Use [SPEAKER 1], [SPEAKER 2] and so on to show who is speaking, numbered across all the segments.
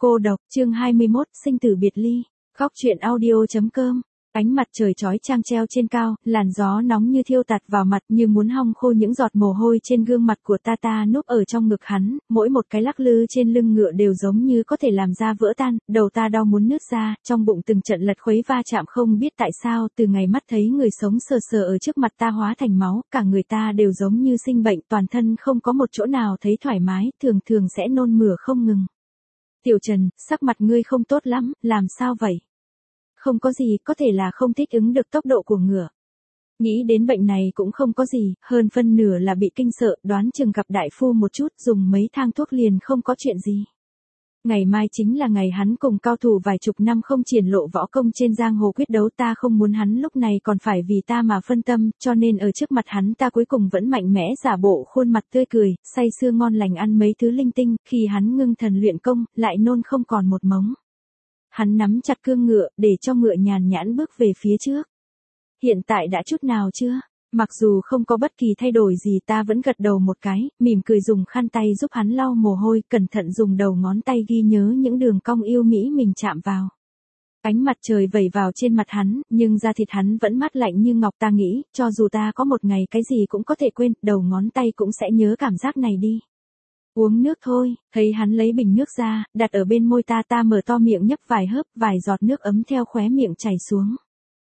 [SPEAKER 1] Cô độc, chương 21, sinh tử biệt ly. Góc truyện audio.com. Ánh mặt trời chói chang treo trên cao, làn gió nóng như thiêu tạt vào mặt như muốn hong khô những giọt mồ hôi trên gương mặt của ta núp ở trong ngực hắn, mỗi một cái lắc lư trên lưng ngựa đều giống như có thể làm da vỡ tan, đầu ta đau muốn nứt ra, trong bụng từng trận lật khuấy va chạm không biết tại sao, từ ngày mắt thấy người sống sờ sờ ở trước mặt ta hóa thành máu, cả người ta đều giống như sinh bệnh, toàn thân không có một chỗ nào thấy thoải mái, thường thường sẽ nôn mửa không ngừng. Tiểu Trần, sắc mặt ngươi không tốt lắm, làm sao vậy? Không có gì, có thể là không thích ứng được tốc độ của ngựa. Nghĩ đến bệnh này cũng không có gì, hơn phân nửa là bị kinh sợ, đoán chừng gặp đại phu một chút, dùng mấy thang thuốc liền không có chuyện gì. Ngày mai chính là ngày hắn cùng cao thủ vài chục năm không triển lộ võ công trên giang hồ quyết đấu, ta không muốn hắn lúc này còn phải vì ta mà phân tâm, cho nên ở trước mặt hắn ta cuối cùng vẫn mạnh mẽ giả bộ khuôn mặt tươi cười, say sưa ngon lành ăn mấy thứ linh tinh, khi hắn ngưng thần luyện công, lại nôn không còn một mống. Hắn nắm chặt cương ngựa, để cho ngựa nhàn nhãn bước về phía trước. Hiện tại đã chút nào chưa? Mặc dù không có bất kỳ thay đổi gì, ta vẫn gật đầu một cái, mỉm cười dùng khăn tay giúp hắn lau mồ hôi, cẩn thận dùng đầu ngón tay ghi nhớ những đường cong yêu mỹ mình chạm vào. Ánh mặt trời vẩy vào trên mặt hắn, nhưng da thịt hắn vẫn mát lạnh như ngọc, ta nghĩ, cho dù ta có một ngày cái gì cũng có thể quên, đầu ngón tay cũng sẽ nhớ cảm giác này đi. Uống nước thôi, thấy hắn lấy bình nước ra, đặt ở bên môi ta mở to miệng nhấp vài hớp, vài giọt nước ấm theo khóe miệng chảy xuống.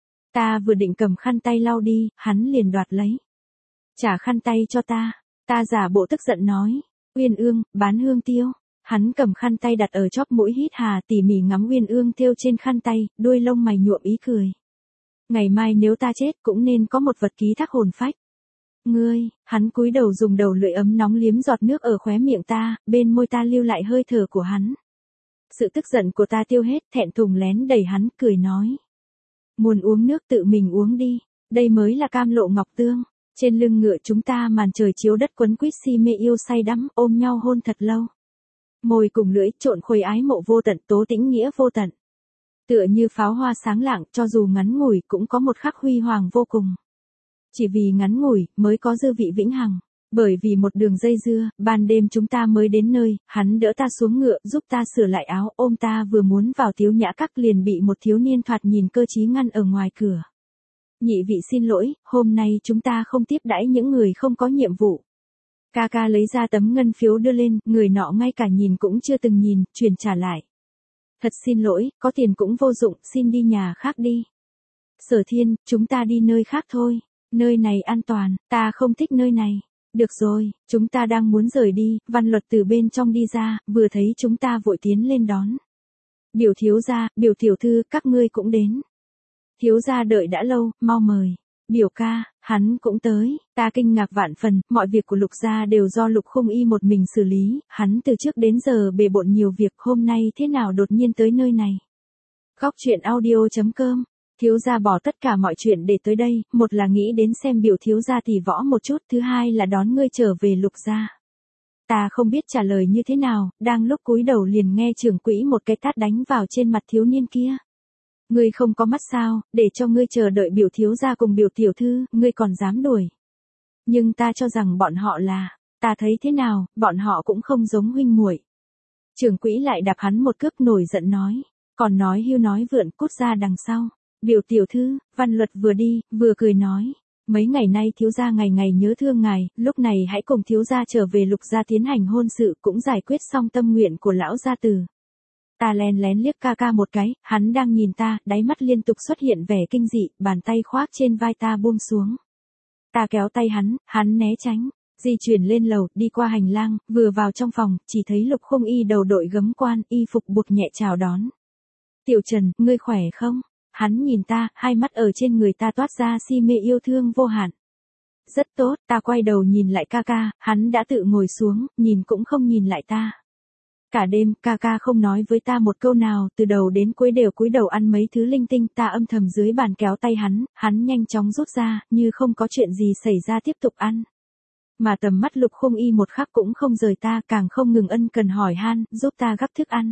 [SPEAKER 1] Ta vừa định cầm khăn tay lau đi, hắn liền đoạt lấy. Trả khăn tay cho ta giả bộ tức giận nói, Uyên Ương, bán hương tiêu. Hắn cầm khăn tay đặt ở chóp mũi hít hà, tỉ mỉ ngắm Uyên Ương thêu trên khăn tay, đuôi lông mày nhuộm ý cười. Ngày mai nếu ta chết cũng nên có một vật ký thác hồn phách. Ngươi, hắn cúi đầu dùng đầu lưỡi ấm nóng liếm giọt nước ở khóe miệng ta, bên môi ta lưu lại hơi thở của hắn. Sự tức giận của ta tiêu hết, thẹn thùng lén đẩy hắn, cười nói. Muốn uống nước tự mình uống đi, đây mới là cam lộ ngọc tương. Trên lưng ngựa chúng ta màn trời chiếu đất quấn quýt si mê yêu say đắm, ôm nhau hôn thật lâu. Môi cùng lưỡi trộn khuấy ái mộ vô tận, tố tĩnh nghĩa vô tận. Tựa như pháo hoa sáng lạng, cho dù ngắn ngủi cũng có một khắc huy hoàng vô cùng. Chỉ vì ngắn ngủi, mới có dư vị vĩnh hằng. Bởi vì một đường dây dưa, ban đêm chúng ta mới đến nơi, hắn đỡ ta xuống ngựa, giúp ta sửa lại áo, ôm ta vừa muốn vào Tiếu Nhã Các liền bị một thiếu niên thoạt nhìn cơ trí ngăn ở ngoài cửa. Nhị vị xin lỗi, hôm nay chúng ta không tiếp đãi những người không có nhiệm vụ. Ca lấy ra tấm ngân phiếu đưa lên, người nọ ngay cả nhìn cũng chưa từng nhìn, truyền trả lại. Thật xin lỗi, có tiền cũng vô dụng, xin đi nhà khác đi. Sở Thiên, chúng ta đi nơi khác thôi. Nơi này an toàn, ta không thích nơi này. Được rồi, chúng ta đang muốn rời đi, Văn Luật từ bên trong đi ra, vừa thấy chúng ta vội tiến lên đón. Biểu thiếu gia, biểu tiểu thư, các ngươi cũng đến. Thiếu gia đợi đã lâu, mau mời. Biểu ca, hắn cũng tới, ta kinh ngạc vạn phần, mọi việc của Lục gia đều do Lục Khung Y một mình xử lý, hắn từ trước đến giờ bề bộn nhiều việc, hôm nay thế nào đột nhiên tới nơi này. Góc truyện audio.com. Thiếu gia bỏ tất cả mọi chuyện để tới đây, một là nghĩ đến xem biểu thiếu gia tỷ võ một chút, thứ hai là đón ngươi trở về Lục gia. Ta không biết trả lời như thế nào, đang lúc cúi đầu liền nghe trưởng quỹ một cái tát đánh vào trên mặt thiếu niên kia. Ngươi không có mắt sao, để cho ngươi chờ đợi biểu thiếu gia cùng biểu tiểu thư, ngươi còn dám đuổi. Nhưng ta cho rằng bọn họ là, ta thấy thế nào, bọn họ cũng không giống huynh muội. Trưởng quỹ lại đạp hắn một cước nổi giận nói, còn nói hưu nói vượn, cút ra đằng sau. Biểu tiểu thư, Văn Luật vừa đi, vừa cười nói, mấy ngày nay thiếu gia ngày ngày nhớ thương ngài, lúc này hãy cùng thiếu gia trở về Lục gia tiến hành hôn sự, cũng giải quyết xong tâm nguyện của lão gia tử. Ta lén lén liếc ca một cái, hắn đang nhìn ta, đáy mắt liên tục xuất hiện vẻ kinh dị, bàn tay khoác trên vai ta buông xuống. Ta kéo tay hắn né tránh, di chuyển lên lầu, đi qua hành lang, vừa vào trong phòng, chỉ thấy Lục Khung Y đầu đội gấm quan, y phục buộc nhẹ chào đón. Tiểu Trần, ngươi khỏe không? Hắn nhìn ta, hai mắt ở trên người ta toát ra si mê yêu thương vô hạn. Rất tốt, ta quay đầu nhìn lại ca, hắn đã tự ngồi xuống, nhìn cũng không nhìn lại ta. Cả đêm, ca không nói với ta một câu nào, từ đầu đến cuối đều cúi đầu ăn mấy thứ linh tinh, ta âm thầm dưới bàn kéo tay hắn nhanh chóng rút ra, như không có chuyện gì xảy ra tiếp tục ăn. Mà tầm mắt Lục Khung Y một khắc cũng không rời ta, càng không ngừng ân cần hỏi han, giúp ta gắp thức ăn.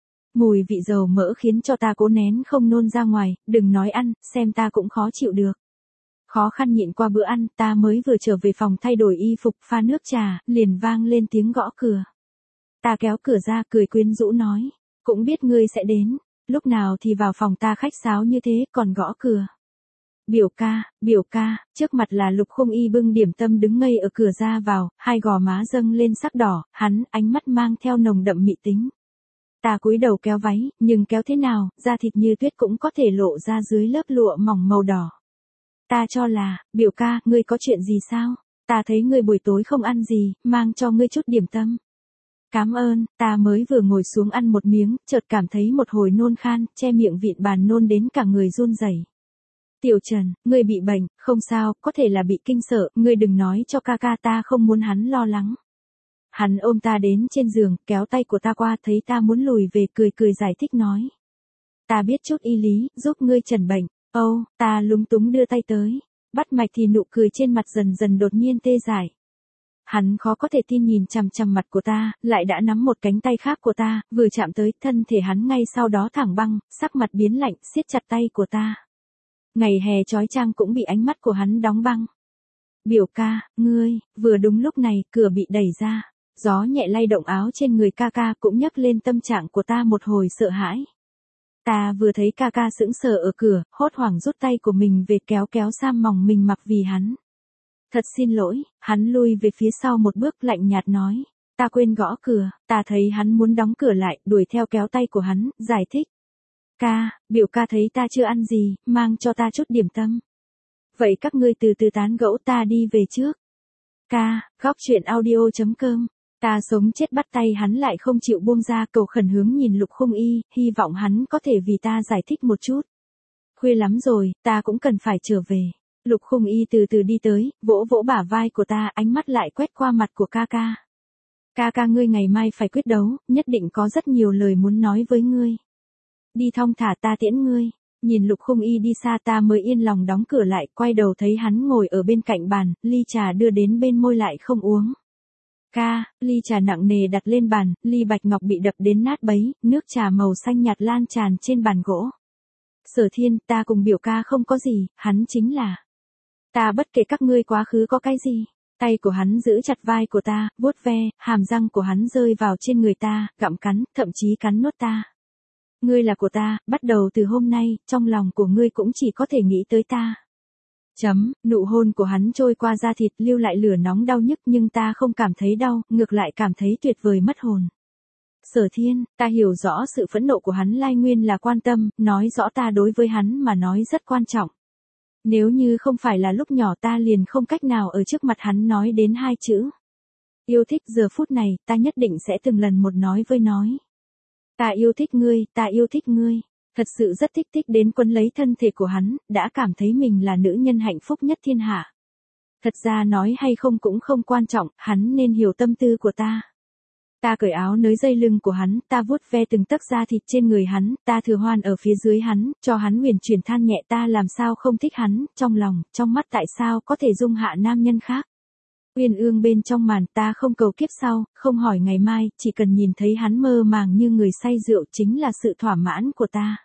[SPEAKER 1] Mùi vị dầu mỡ khiến cho ta cố nén không nôn ra ngoài, đừng nói ăn, xem ta cũng khó chịu được. Khó khăn nhịn qua bữa ăn, ta mới vừa trở về phòng thay đổi y phục pha nước trà, liền vang lên tiếng gõ cửa. Ta kéo cửa ra, cười quyến rũ nói, cũng biết ngươi sẽ đến, lúc nào thì vào phòng ta khách sáo như thế còn gõ cửa. Biểu ca, trước mặt là Lục Khung Y bưng điểm tâm đứng ngây ở cửa ra vào, hai gò má dâng lên sắc đỏ, hắn, ánh mắt mang theo nồng đậm mị tính. Ta cúi đầu kéo váy, nhưng kéo thế nào, da thịt như tuyết cũng có thể lộ ra dưới lớp lụa mỏng màu đỏ. Ta cho là, biểu ca, ngươi có chuyện gì sao? Ta thấy ngươi buổi tối không ăn gì, mang cho ngươi chút điểm tâm. Cảm ơn, ta mới vừa ngồi xuống ăn một miếng, chợt cảm thấy một hồi nôn khan, che miệng vịn bàn nôn đến cả người run rẩy. Tiểu Trần, ngươi bị bệnh, không sao, có thể là bị kinh sợ, ngươi đừng nói cho ca ca, ta không muốn hắn lo lắng. Hắn ôm ta đến trên giường, kéo tay của ta qua, thấy ta muốn lùi về, cười giải thích nói. Ta biết chút y lý, giúp ngươi trần bệnh. Ta lúng túng đưa tay tới. Bắt mạch thì nụ cười trên mặt dần dần đột nhiên tê dại. Hắn khó có thể tin nhìn chằm chằm mặt của ta, lại đã nắm một cánh tay khác của ta, vừa chạm tới, thân thể hắn ngay sau đó thẳng băng, sắc mặt biến lạnh, siết chặt tay của ta. Ngày hè chói chang cũng bị ánh mắt của hắn đóng băng. Biểu ca, ngươi, vừa đúng lúc này, cửa bị đẩy ra. Gió nhẹ lay động áo trên người ca ca cũng nhấc lên tâm trạng của ta một hồi sợ hãi. Ta vừa thấy ca ca sững sờ ở cửa, hốt hoảng rút tay của mình về kéo sam mỏng mình mặc vì hắn. Thật xin lỗi, hắn lui về phía sau một bước lạnh nhạt nói. Ta quên gõ cửa, ta thấy hắn muốn đóng cửa lại, đuổi theo kéo tay của hắn, giải thích. Biểu ca thấy ta chưa ăn gì, mang cho ta chút điểm tâm. Vậy các ngươi từ từ tán gẫu, ta đi về trước. Góc truyện audio.com. Ta sống chết bắt tay hắn lại không chịu buông ra, cầu khẩn hướng nhìn Lục Khung Y, hy vọng hắn có thể vì ta giải thích một chút. Khuya lắm rồi, ta cũng cần phải trở về. Lục Khung Y từ từ đi tới, vỗ vỗ bả vai của ta, ánh mắt lại quét qua mặt của ca ca. Ca ca, ngươi ngày mai phải quyết đấu, nhất định có rất nhiều lời muốn nói với ngươi. Đi thong thả, ta tiễn ngươi. Nhìn Lục Khung Y đi xa, ta mới yên lòng đóng cửa lại, quay đầu thấy hắn ngồi ở bên cạnh bàn, ly trà đưa đến bên môi lại không uống. Ly trà nặng nề đặt lên bàn, ly bạch ngọc bị đập đến nát bấy, nước trà màu xanh nhạt lan tràn trên bàn gỗ. Sở Thiên, ta cùng biểu ca không có gì, hắn chính là. Ta bất kể các ngươi quá khứ có cái gì. Tay của hắn giữ chặt vai của ta, vuốt ve, hàm răng của hắn rơi vào trên người ta, gặm cắn, thậm chí cắn nuốt ta. Ngươi là của ta, bắt đầu từ hôm nay, trong lòng của ngươi cũng chỉ có thể nghĩ tới ta. Nụ hôn của hắn trôi qua da thịt, lưu lại lửa nóng đau nhức, nhưng ta không cảm thấy đau, ngược lại cảm thấy tuyệt vời mất hồn. Sở Thiên, ta hiểu rõ sự phẫn nộ của hắn lai nguyên là quan tâm, nói rõ ta đối với hắn mà nói rất quan trọng. Nếu như không phải là lúc nhỏ ta liền không cách nào ở trước mặt hắn nói đến hai chữ. Yêu thích, giờ phút này, ta nhất định sẽ từng lần một nói với nói. Ta yêu thích ngươi, ta yêu thích ngươi. Thật sự rất thích đến quấn lấy thân thể của hắn, đã cảm thấy mình là nữ nhân hạnh phúc nhất thiên hạ. Thật ra nói hay không cũng không quan trọng, hắn nên hiểu tâm tư của ta. Ta cởi áo nới dây lưng của hắn, ta vuốt ve từng tấc da thịt trên người hắn, ta thừa hoan ở phía dưới hắn, cho hắn huyền chuyển than nhẹ, ta làm sao không thích hắn, trong lòng, trong mắt tại sao có thể dung hạ nam nhân khác. Uyên ương bên trong màn, ta không cầu kiếp sau, không hỏi ngày mai, chỉ cần nhìn thấy hắn mơ màng như người say rượu chính là sự thỏa mãn của ta.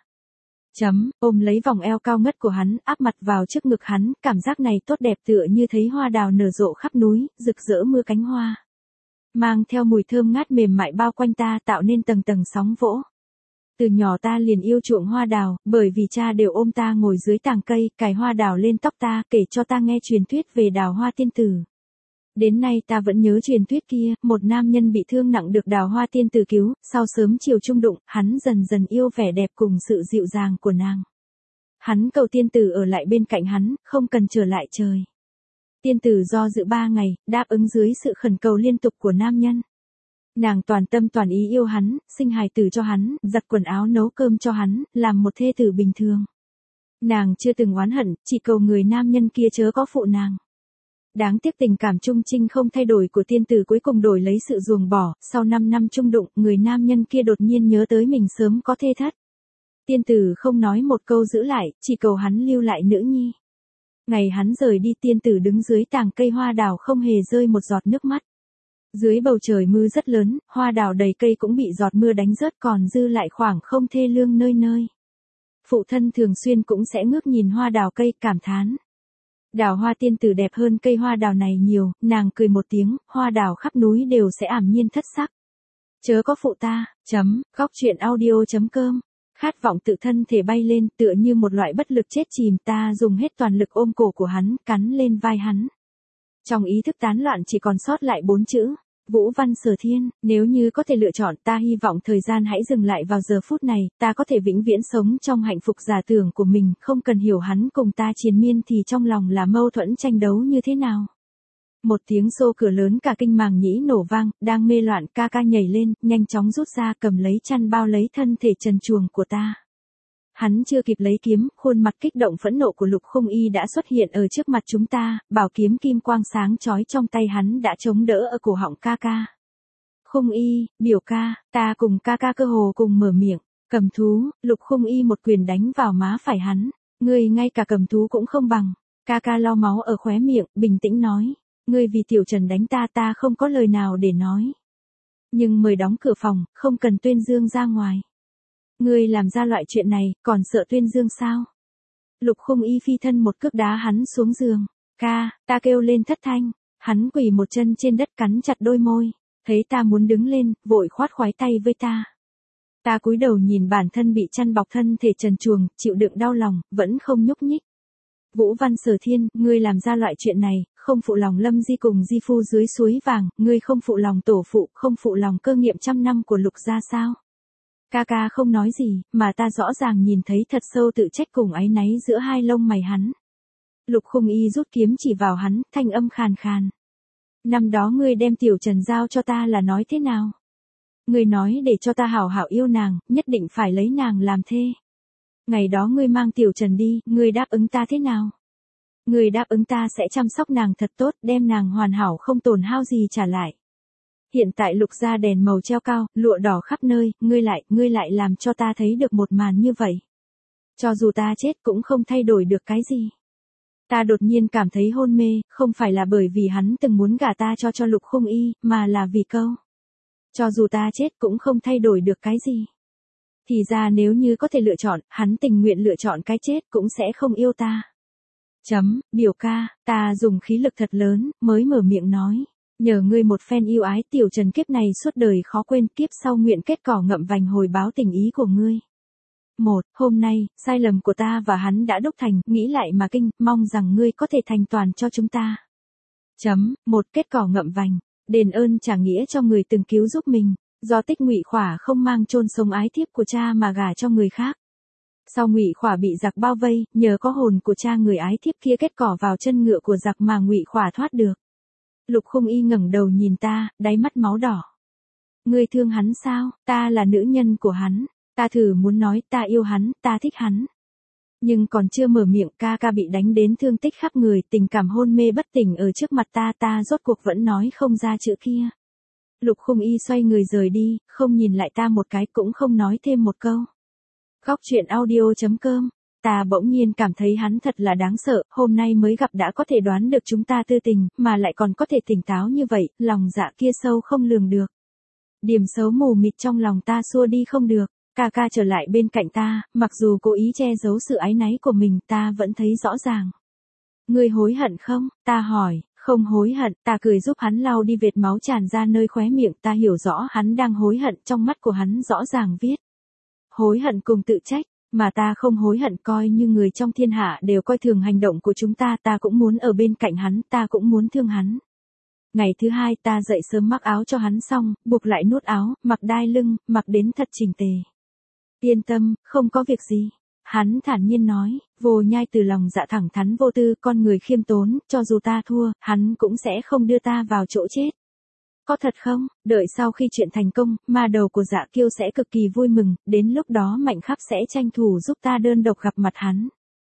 [SPEAKER 1] Ôm lấy vòng eo cao ngất của hắn, áp mặt vào trước ngực hắn, cảm giác này tốt đẹp tựa như thấy hoa đào nở rộ khắp núi, rực rỡ mưa cánh hoa. Mang theo mùi thơm ngát mềm mại bao quanh ta, tạo nên tầng tầng sóng vỗ. Từ nhỏ ta liền yêu chuộng hoa đào, bởi vì cha đều ôm ta ngồi dưới tàng cây, cài hoa đào lên tóc ta, kể cho ta nghe truyền thuyết về đào hoa tiên tử. Đến nay ta vẫn nhớ truyền thuyết kia, một nam nhân bị thương nặng được đào hoa tiên tử cứu, sau sớm chiều chung đụng, hắn dần dần yêu vẻ đẹp cùng sự dịu dàng của nàng. Hắn cầu tiên tử ở lại bên cạnh hắn, không cần trở lại trời. Tiên tử do dự 3 ngày, đáp ứng dưới sự khẩn cầu liên tục của nam nhân. Nàng toàn tâm toàn ý yêu hắn, sinh hài tử cho hắn, giặt quần áo nấu cơm cho hắn, làm một thê tử bình thường. Nàng chưa từng oán hận, chỉ cầu người nam nhân kia chớ có phụ nàng. Đáng tiếc tình cảm trung trinh không thay đổi của tiên tử cuối cùng đổi lấy sự ruồng bỏ, sau 5 năm chung đụng, người nam nhân kia đột nhiên nhớ tới mình sớm có thê thất. Tiên tử không nói một câu giữ lại, chỉ cầu hắn lưu lại nữ nhi. Ngày hắn rời đi, tiên tử đứng dưới tàng cây hoa đào không hề rơi một giọt nước mắt. Dưới bầu trời mưa rất lớn, hoa đào đầy cây cũng bị giọt mưa đánh rớt, còn dư lại khoảng không thê lương nơi nơi. Phụ thân thường xuyên cũng sẽ ngước nhìn hoa đào cây, cảm thán. Đào hoa tiên tử đẹp hơn cây hoa đào này nhiều, nàng cười một tiếng, hoa đào khắp núi đều sẽ ảm nhiên thất sắc. Chớ có phụ ta, Góc truyện audio.com. Khát vọng tự thân thể bay lên tựa như một loại bất lực chết chìm, ta dùng hết toàn lực ôm cổ của hắn, cắn lên vai hắn. Trong ý thức tán loạn chỉ còn sót lại 4 chữ. Vũ Văn Sở Thiên, nếu như có thể lựa chọn, ta hy vọng thời gian hãy dừng lại vào giờ phút này, ta có thể vĩnh viễn sống trong hạnh phúc giả tưởng của mình, không cần hiểu hắn cùng ta triền miên thì trong lòng là mâu thuẫn tranh đấu như thế nào. Một tiếng xô cửa lớn cả kinh màng nhĩ nổ vang, đang mê loạn ca ca nhảy lên, nhanh chóng rút ra cầm lấy chăn bao lấy thân thể trần truồng của ta. Hắn chưa kịp lấy kiếm, khuôn mặt kích động phẫn nộ của Lục Khung Y đã xuất hiện ở trước mặt chúng ta, bảo kiếm kim quang sáng chói trong tay hắn đã chống đỡ ở cổ họng ca ca. Khung Y, biểu ca, ta cùng ca ca cơ hồ cùng mở miệng, cầm thú, Lục Khung Y một quyền đánh vào má phải hắn, ngươi ngay cả cầm thú cũng không bằng, ca ca lau máu ở khóe miệng, bình tĩnh nói, ngươi vì Tiểu Trần đánh ta, ta không có lời nào để nói. Nhưng mời đóng cửa phòng, không cần tuyên dương ra ngoài. Ngươi làm ra loại chuyện này, còn sợ tuyên dương sao? Lục Khung Y phi thân một cước đá hắn xuống giường. Ca, ta kêu lên thất thanh. Hắn quỳ một chân trên đất cắn chặt đôi môi. Thấy ta muốn đứng lên, vội khoát khoái tay với ta. Ta cúi đầu nhìn bản thân bị chăn bọc thân thể trần truồng, chịu đựng đau lòng, vẫn không nhúc nhích. Vũ Văn Sở Thiên, ngươi làm ra loại chuyện này, không phụ lòng Lâm Di cùng Di Phu dưới suối vàng, ngươi không phụ lòng tổ phụ, không phụ lòng cơ nghiệp trăm năm của Lục gia sao? Ca ca không nói gì, mà ta rõ ràng nhìn thấy thật sâu tự trách cùng áy náy giữa hai lông mày hắn. Lục Khung Y rút kiếm chỉ vào hắn, thanh âm khàn khàn. Năm đó ngươi đem Tiểu Trần giao cho ta là nói thế nào? Ngươi nói để cho ta hảo hảo yêu nàng, nhất định phải lấy nàng làm thê. Ngày đó ngươi mang Tiểu Trần đi, ngươi đáp ứng ta thế nào? Ngươi đáp ứng ta sẽ chăm sóc nàng thật tốt, đem nàng hoàn hảo không tổn hao gì trả lại. Hiện tại Lục gia đèn màu treo cao, lụa đỏ khắp nơi, ngươi lại làm cho ta thấy được một màn như vậy. Cho dù ta chết cũng không thay đổi được cái gì. Ta đột nhiên cảm thấy hôn mê, không phải là bởi vì hắn từng muốn gả ta cho Lục Khung Y, mà là vì câu. Cho dù ta chết cũng không thay đổi được cái gì. Thì ra nếu như có thể lựa chọn, hắn tình nguyện lựa chọn cái chết cũng sẽ không yêu ta. Biểu ca, ta dùng khí lực thật lớn, mới mở miệng nói. Nhờ ngươi một phen yêu ái, Tiểu Trần kiếp này suốt đời khó quên, kiếp sau nguyện kết cỏ ngậm vành hồi báo tình ý của ngươi. Hôm nay, sai lầm của ta và hắn đã đúc thành, nghĩ lại mà kinh, mong rằng ngươi có thể thành toàn cho chúng ta. Kết cỏ ngậm vành, đền ơn trả nghĩa cho người từng cứu giúp mình, do Tích Ngụy Khỏa không mang chôn sống ái thiếp của cha mà gả cho người khác. Sau Ngụy Khỏa bị giặc bao vây, nhờ có hồn của cha người ái thiếp kia kết cỏ vào chân ngựa của giặc mà Ngụy Khỏa thoát được. Lục Khung Y ngẩng đầu nhìn ta, đáy mắt máu đỏ. Ngươi thương hắn sao? Ta là nữ nhân của hắn. Ta thử muốn nói ta yêu hắn, ta thích hắn. Nhưng còn chưa mở miệng, ca ca bị đánh đến thương tích khắp người, tình cảm hôn mê bất tỉnh ở trước mặt ta rốt cuộc vẫn nói không ra chữ kia. Lục Khung Y xoay người rời đi, không nhìn lại ta một cái cũng không nói thêm một câu. Góc truyện audio.com. Ta bỗng nhiên cảm thấy hắn thật là đáng sợ, hôm nay mới gặp đã có thể đoán được chúng ta tư tình, mà lại còn có thể tỉnh táo như vậy, lòng dạ kia sâu không lường được. Điểm xấu mù mịt trong lòng ta xua đi không được, ca ca trở lại bên cạnh ta, mặc dù cố ý che giấu sự áy náy của mình, ta vẫn thấy rõ ràng. Ngươi hối hận không? Ta hỏi, không hối hận, ta cười giúp hắn lau đi vệt máu tràn ra nơi khóe miệng, ta hiểu rõ hắn đang hối hận, trong mắt của hắn rõ ràng viết. Hối hận cùng tự trách. Mà ta không hối hận, coi như người trong thiên hạ đều coi thường hành động của chúng ta cũng muốn ở bên cạnh hắn, ta cũng muốn thương hắn. Ngày thứ hai ta dậy sớm mặc áo cho hắn xong, buộc lại nút áo, mặc đai lưng, mặc đến thật chỉnh tề. Yên tâm, không có việc gì. Hắn thản nhiên nói, Vô Nhai từ lòng dạ thẳng thắn vô tư, con người khiêm tốn, cho dù ta thua, hắn cũng sẽ không đưa ta vào chỗ chết. Có thật không? Đợi sau khi chuyện thành công, ma đầu của Dạ Kiêu sẽ cực kỳ vui mừng, đến lúc đó Mạnh Khắp sẽ tranh thủ giúp ta đơn độc gặp mặt hắn.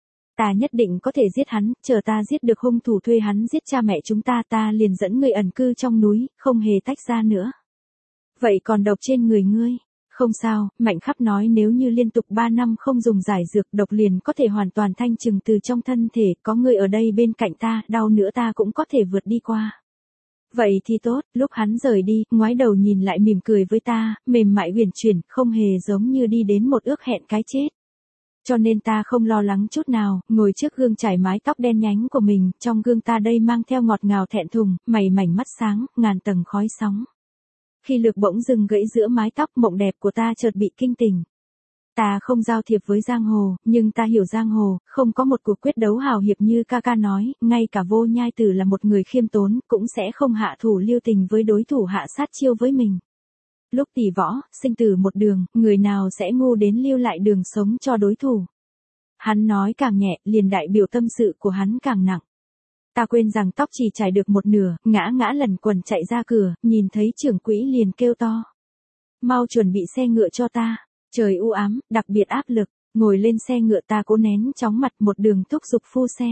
[SPEAKER 1] Ta nhất định có thể giết hắn, chờ ta giết được hung thủ thuê hắn giết cha mẹ chúng ta liền dẫn người ẩn cư trong núi, không hề tách ra nữa. Vậy còn độc trên người ngươi? Không sao, Mạnh Khắp nói nếu như liên tục 3 năm không dùng giải dược độc liền có thể hoàn toàn thanh trừng từ trong thân thể, có người ở đây bên cạnh ta, đau nữa ta cũng có thể vượt đi qua. Vậy thì tốt, lúc hắn rời đi, ngoái đầu nhìn lại mỉm cười với ta, mềm mại uyển chuyển, không hề giống như đi đến một ước hẹn cái chết. Cho nên ta không lo lắng chút nào, ngồi trước gương trải mái tóc đen nhánh của mình, trong gương ta đây mang theo ngọt ngào thẹn thùng, mày mảnh mắt sáng, ngàn tầng khói sóng. Khi lược bỗng dừng gãy giữa mái tóc mộng đẹp của ta chợt bị kinh tỉnh. Ta không giao thiệp với giang hồ, nhưng ta hiểu giang hồ, không có một cuộc quyết đấu hào hiệp như ca ca nói, ngay cả Vô Nhai Tử là một người khiêm tốn, cũng sẽ không hạ thủ lưu tình với đối thủ hạ sát chiêu với mình. Lúc tỷ võ, sinh tử một đường, người nào sẽ ngu đến lưu lại đường sống cho đối thủ. Hắn nói càng nhẹ, liền đại biểu tâm sự của hắn càng nặng. Ta quên rằng tóc chỉ trải được một nửa, ngã lần quần chạy ra cửa, nhìn thấy trưởng quỹ liền kêu to. Mau chuẩn bị xe ngựa cho ta. Trời u ám, đặc biệt áp lực, ngồi lên xe ngựa ta cố nén chóng mặt một đường thúc giục phu xe.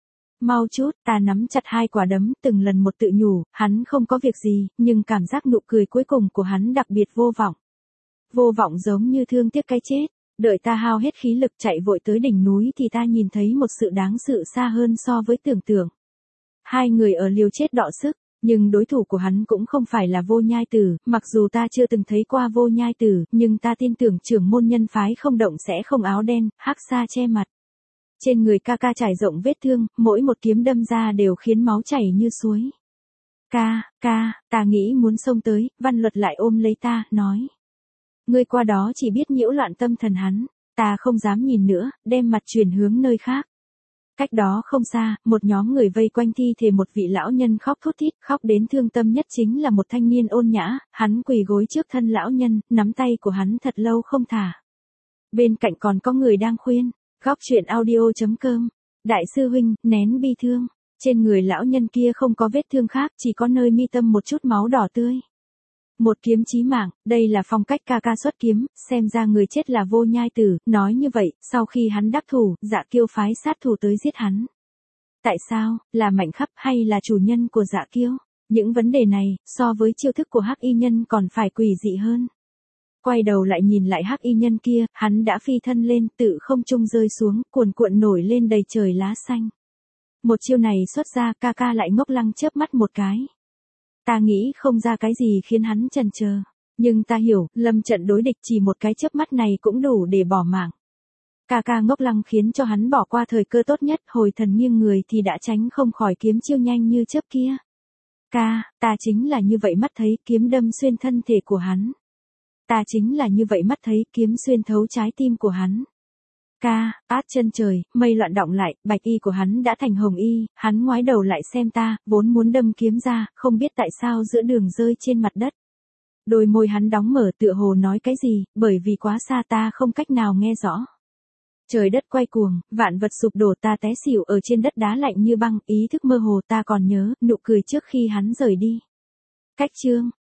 [SPEAKER 1] Mau chút, ta nắm chặt hai quả đấm, từng lần một tự nhủ, hắn không có việc gì, nhưng cảm giác nụ cười cuối cùng của hắn đặc biệt vô vọng. Vô vọng giống như thương tiếc cái chết. Đợi ta hao hết khí lực chạy vội tới đỉnh núi thì ta nhìn thấy một sự đáng sợ xa hơn so với tưởng tượng. Hai người ở liều chết đọ sức, nhưng đối thủ của hắn cũng không phải là Vô Nhai Tử, mặc dù ta chưa từng thấy qua Vô Nhai Tử, nhưng ta tin tưởng trưởng môn nhân phái không động sẽ không áo đen, hắc sa che mặt. Trên người ca ca trải rộng vết thương, mỗi một kiếm đâm ra đều khiến máu chảy như suối. Ca, ta nghĩ muốn xông tới, Văn Luật lại ôm lấy ta, nói. Ngươi qua đó chỉ biết nhiễu loạn tâm thần hắn, ta không dám nhìn nữa, đem mặt chuyển hướng nơi khác. Cách đó không xa, một nhóm người vây quanh thi thể một vị lão nhân khóc thút thít, khóc đến thương tâm nhất chính là một thanh niên ôn nhã, hắn quỳ gối trước thân lão nhân, nắm tay của hắn thật lâu không thả. Bên cạnh còn có người đang khuyên, góc truyện audio.com, đại sư huynh, nén bi thương, trên người lão nhân kia không có vết thương khác, chỉ có nơi mi tâm một chút máu đỏ tươi. Một kiếm chí mạng, đây là phong cách ca ca xuất kiếm, xem ra người chết là Vô Nhai Tử, nói như vậy, sau khi hắn đắc thủ, Dạ Kiêu phái sát thủ tới giết hắn. Tại sao, là Mạnh Khắp hay là chủ nhân của Dạ Kiêu? Những vấn đề này, so với chiêu thức của Hắc Y Nhân còn phải quỷ dị hơn. Quay đầu lại nhìn lại Hắc Y Nhân kia, hắn đã phi thân lên, tự không trung rơi xuống, cuồn cuộn nổi lên đầy trời lá xanh. Một chiêu này xuất ra, ca ca lại ngốc lăng chớp mắt một cái. Ta nghĩ không ra cái gì khiến hắn chần chờ, nhưng ta hiểu, lâm trận đối địch chỉ một cái chớp mắt này cũng đủ để bỏ mạng. Ca ca ngốc lăng khiến cho hắn bỏ qua thời cơ tốt nhất, hồi thần nghiêng người thì đã tránh không khỏi kiếm chiêu nhanh như chớp kia. Ca, ta chính là như vậy mắt thấy kiếm đâm xuyên thân thể của hắn. Ta chính là như vậy mắt thấy kiếm xuyên thấu trái tim của hắn. Ca, át chân trời, mây loạn động lại, bạch y của hắn đã thành hồng y, hắn ngoái đầu lại xem ta, vốn muốn đâm kiếm ra, không biết tại sao giữa đường rơi trên mặt đất. Đôi môi hắn đóng mở tựa hồ nói cái gì, bởi vì quá xa ta không cách nào nghe rõ. Trời đất quay cuồng, vạn vật sụp đổ, ta té xỉu ở trên đất đá lạnh như băng, ý thức mơ hồ ta còn nhớ, nụ cười trước khi hắn rời đi. Cách chương